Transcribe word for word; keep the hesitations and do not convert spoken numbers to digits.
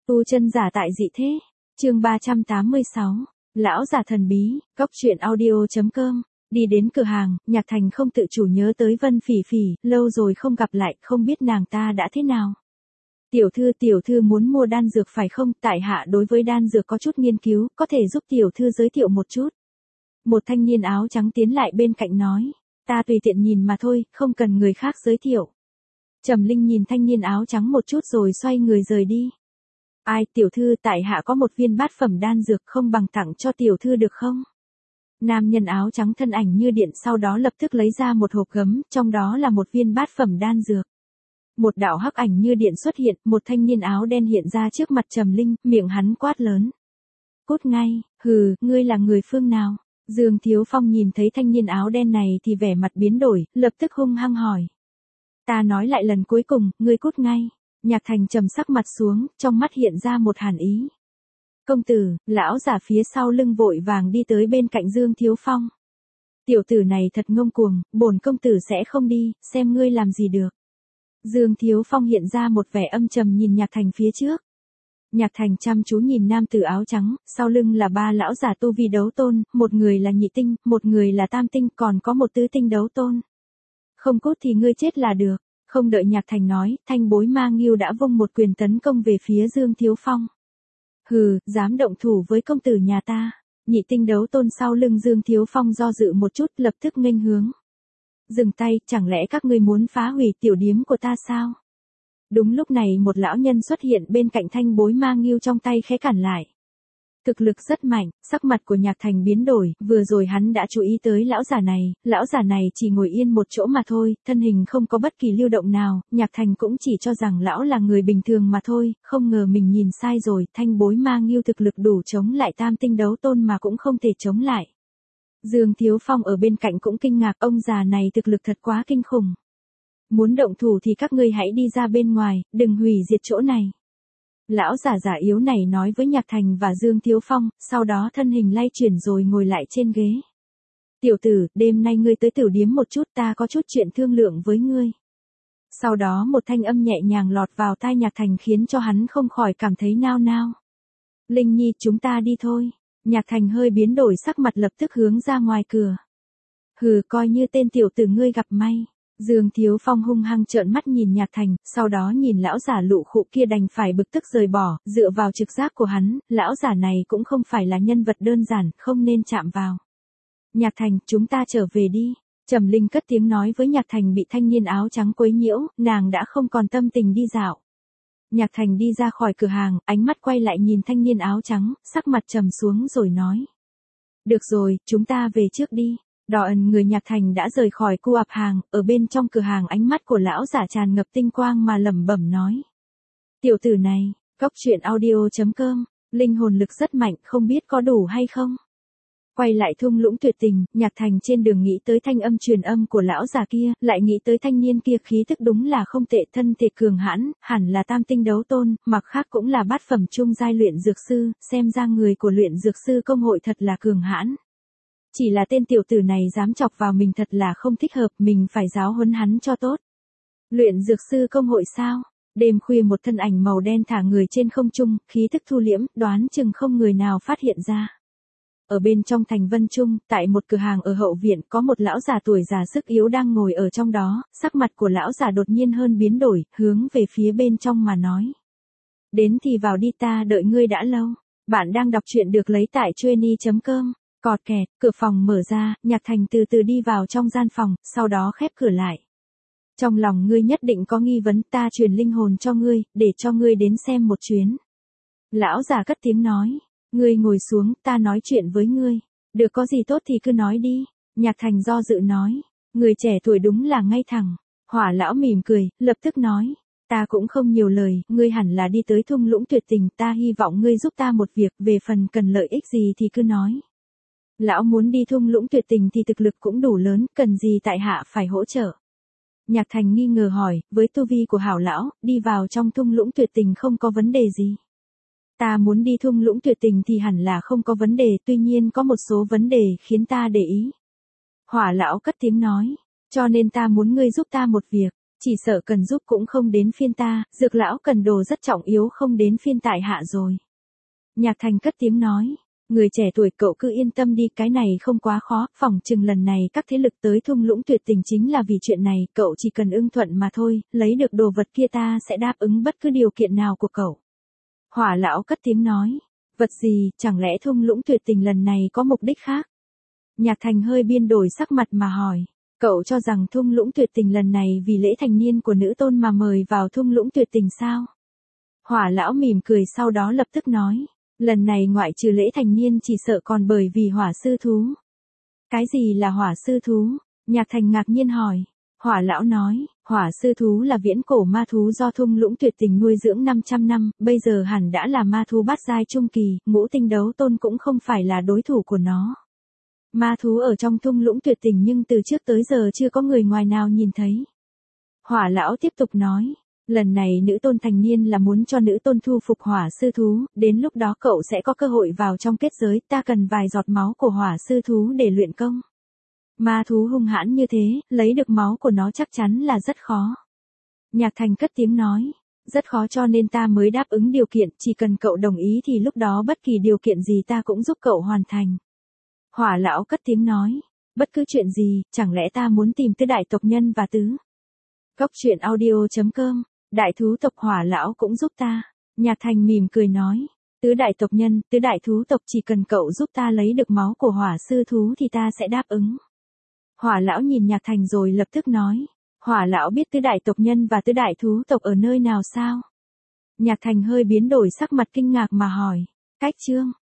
Tu chân giả tại dị thế. Chương ba trăm tám mươi sáu. Lão giả thần bí, góc truyện audio.com. Đi đến cửa hàng, Nhạc Thành không tự chủ nhớ tới Vân Phỉ Phỉ, lâu rồi không gặp lại, không biết nàng ta đã thế nào. Tiểu thư tiểu thư muốn mua đan dược phải không? Tại hạ đối với đan dược có chút nghiên cứu, có thể giúp tiểu thư giới thiệu một chút. Một thanh niên áo trắng tiến lại bên cạnh nói, ta tùy tiện nhìn mà thôi, không cần người khác giới thiệu. Trầm Linh nhìn thanh niên áo trắng một chút rồi xoay người rời đi. Ai, tiểu thư, tại hạ có một viên bát phẩm đan dược, không bằng tặng cho tiểu thư được không? Nam nhân áo trắng thân ảnh như điện sau đó lập tức lấy ra một hộp gấm, trong đó là một viên bát phẩm đan dược. Một đạo hắc ảnh như điện xuất hiện, một thanh niên áo đen hiện ra trước mặt Trầm Linh, miệng hắn quát lớn. Cút ngay, hừ, ngươi là người phương nào? Dương Thiếu Phong nhìn thấy thanh niên áo đen này thì vẻ mặt biến đổi, lập tức hung hăng hỏi. Ta nói lại lần cuối cùng, ngươi cút ngay. Nhạc Thành trầm sắc mặt xuống, trong mắt hiện ra một hàn ý. Công tử, lão giả phía sau lưng vội vàng đi tới bên cạnh Dương Thiếu Phong. Tiểu tử này thật ngông cuồng, bổn công tử sẽ không đi, xem ngươi làm gì được. Dương Thiếu Phong hiện ra một vẻ âm trầm nhìn Nhạc Thành phía trước. Nhạc Thành chăm chú nhìn nam tử áo trắng, sau lưng là ba lão giả tu vi đấu tôn, một người là nhị tinh, một người là tam tinh, còn có một tứ tinh đấu tôn. Không cút thì ngươi chết là được. Không đợi Nhạc Thành nói, thanh bối ma nghiêu đã vung một quyền tấn công về phía Dương Thiếu Phong. Hừ, dám động thủ với công tử nhà ta. Nhị tinh đấu tôn sau lưng Dương Thiếu Phong do dự một chút, lập tức nghênh hướng. Dừng tay, chẳng lẽ các ngươi muốn phá hủy tiểu điếm của ta sao? Đúng lúc này một lão nhân xuất hiện bên cạnh thanh bối ma nghiêu trong tay khẽ cản lại. Thực lực rất mạnh, sắc mặt của Nhạc Thành biến đổi, vừa rồi hắn đã chú ý tới lão giả này, lão giả này chỉ ngồi yên một chỗ mà thôi, thân hình không có bất kỳ lưu động nào, Nhạc Thành cũng chỉ cho rằng lão là người bình thường mà thôi, không ngờ mình nhìn sai rồi, thanh bối ma nghiêu thực lực đủ chống lại tam tinh đấu tôn mà cũng không thể chống lại. Dương Thiếu Phong ở bên cạnh cũng kinh ngạc, ông già này thực lực thật quá kinh khủng. Muốn động thủ thì các ngươi hãy đi ra bên ngoài, đừng hủy diệt chỗ này. Lão giả giả yếu này nói với Nhạc Thành và Dương Thiếu Phong, sau đó thân hình lay chuyển rồi ngồi lại trên ghế. Tiểu tử, đêm nay ngươi tới tiểu điếm một chút, ta có chút chuyện thương lượng với ngươi. Sau đó một thanh âm nhẹ nhàng lọt vào tai Nhạc Thành khiến cho hắn không khỏi cảm thấy nao nao. Linh Nhi, chúng ta đi thôi. Nhạc Thành hơi biến đổi sắc mặt lập tức hướng ra ngoài cửa. Hừ, coi như tên tiểu tử ngươi gặp may. Dương Thiếu Phong hung hăng trợn mắt nhìn Nhạc Thành, sau đó nhìn lão giả lụ khụ kia đành phải bực tức rời bỏ, dựa vào trực giác của hắn, lão giả này cũng không phải là nhân vật đơn giản, không nên chạm vào. Nhạc Thành, chúng ta trở về đi. Trầm Linh cất tiếng nói với Nhạc Thành bị thanh niên áo trắng quấy nhiễu, nàng đã không còn tâm tình đi dạo. Nhạc Thành đi ra khỏi cửa hàng, ánh mắt quay lại nhìn thanh niên áo trắng, sắc mặt trầm xuống rồi nói. Được rồi, chúng ta về trước đi. Đỏ ẩn người Nhạc Thành đã rời khỏi khu ạp hàng, ở bên trong cửa hàng ánh mắt của lão giả tràn ngập tinh quang mà lẩm bẩm nói. Tiểu tử này, góc truyện audio.com, linh hồn lực rất mạnh, không biết có đủ hay không? Quay lại thung lũng tuyệt tình, Nhạc Thành trên đường nghĩ tới thanh âm truyền âm của lão già kia, lại nghĩ tới thanh niên kia khí tức đúng là không tệ, thân thể cường hãn, hẳn là tam tinh đấu tôn, mặc khác cũng là bát phẩm trung giai luyện dược sư, xem ra người của luyện dược sư công hội thật là cường hãn. Chỉ là tên tiểu tử này dám chọc vào mình thật là không thích hợp, mình phải giáo huấn hắn cho tốt. Luyện dược sư công hội sao? Đêm khuya một thân ảnh màu đen thả người trên không trung, khí thức thu liễm, đoán chừng không người nào phát hiện ra. Ở bên trong thành Vân Trung, tại một cửa hàng ở hậu viện, có một lão già tuổi già sức yếu đang ngồi ở trong đó, sắc mặt của lão già đột nhiên hơn biến đổi, hướng về phía bên trong mà nói. Đến thì vào đi, ta đợi ngươi đã lâu. Bạn đang đọc truyện được lấy tại chueny chấm com. Cọt kẹt, cửa phòng mở ra, Nhạc Thành từ từ đi vào trong gian phòng, sau đó khép cửa lại. Trong lòng ngươi nhất định có nghi vấn, ta truyền linh hồn cho ngươi, để cho ngươi đến xem một chuyến. Lão già cất tiếng nói, ngươi ngồi xuống, ta nói chuyện với ngươi. Được, có gì tốt thì cứ nói đi. Nhạc Thành do dự nói, người trẻ tuổi đúng là ngay thẳng. Hỏa lão mỉm cười, lập tức nói, ta cũng không nhiều lời, ngươi hẳn là đi tới thung lũng tuyệt tình, ta hy vọng ngươi giúp ta một việc, về phần cần lợi ích gì thì cứ nói. Lão muốn đi thung lũng tuyệt tình thì thực lực cũng đủ lớn, cần gì tại hạ phải hỗ trợ? Nhạc Thành nghi ngờ hỏi, với tu vi của hảo lão, đi vào trong thung lũng tuyệt tình không có vấn đề gì. Ta muốn đi thung lũng tuyệt tình thì hẳn là không có vấn đề, tuy nhiên có một số vấn đề khiến ta để ý. Hỏa lão cất tiếng nói, cho nên ta muốn ngươi giúp ta một việc. Chỉ sợ cần giúp cũng không đến phiên ta, Dược lão cần đồ rất trọng yếu không đến phiên tại hạ rồi. Nhạc Thành cất tiếng nói. Người trẻ tuổi cậu cứ yên tâm đi, cái này không quá khó, phỏng chừng lần này các thế lực tới thung lũng tuyệt tình chính là vì chuyện này, cậu chỉ cần ưng thuận mà thôi, lấy được đồ vật kia ta sẽ đáp ứng bất cứ điều kiện nào của cậu. Hỏa lão cất tiếng nói. Vật gì, chẳng lẽ thung lũng tuyệt tình lần này có mục đích khác? Nhạc Thành hơi biên đổi sắc mặt mà hỏi. Cậu cho rằng thung lũng tuyệt tình lần này vì lễ thành niên của nữ tôn mà mời vào thung lũng tuyệt tình sao? Hỏa lão mỉm cười sau đó lập tức nói. Lần này ngoại trừ lễ thành niên chỉ sợ còn bởi vì hỏa sư thú. Cái gì là hỏa sư thú? Nhạc Thành ngạc nhiên hỏi. Hỏa lão nói, hỏa sư thú là viễn cổ ma thú do thung lũng tuyệt tình nuôi dưỡng năm trăm năm, bây giờ hẳn đã là ma thú bát giai trung kỳ, ngũ tinh đấu tôn cũng không phải là đối thủ của nó. Ma thú ở trong thung lũng tuyệt tình nhưng từ trước tới giờ chưa có người ngoài nào nhìn thấy. Hỏa lão tiếp tục nói. Lần này nữ tôn thành niên là muốn cho nữ tôn thu phục hỏa sư thú, đến lúc đó cậu sẽ có cơ hội vào trong kết giới, ta cần vài giọt máu của hỏa sư thú để luyện công. Ma thú hung hãn như thế, lấy được máu của nó chắc chắn là rất khó. Nhạc Thành cất tiếng nói, rất khó cho nên ta mới đáp ứng điều kiện, chỉ cần cậu đồng ý thì lúc đó bất kỳ điều kiện gì ta cũng giúp cậu hoàn thành. Hỏa lão cất tiếng nói, bất cứ chuyện gì, chẳng lẽ ta muốn tìm tứ đại tộc nhân và tứ. Góc truyện audio chấm com, đại thú tộc hỏa lão cũng giúp ta. Nhạc Thành mỉm cười nói, tứ đại tộc nhân, tứ đại thú tộc chỉ cần cậu giúp ta lấy được máu của hỏa sư thú thì ta sẽ đáp ứng. Hỏa lão nhìn Nhạc Thành rồi lập tức nói, hỏa lão biết tứ đại tộc nhân và tứ đại thú tộc ở nơi nào sao? Nhạc Thành hơi biến đổi sắc mặt kinh ngạc mà hỏi, cách chương.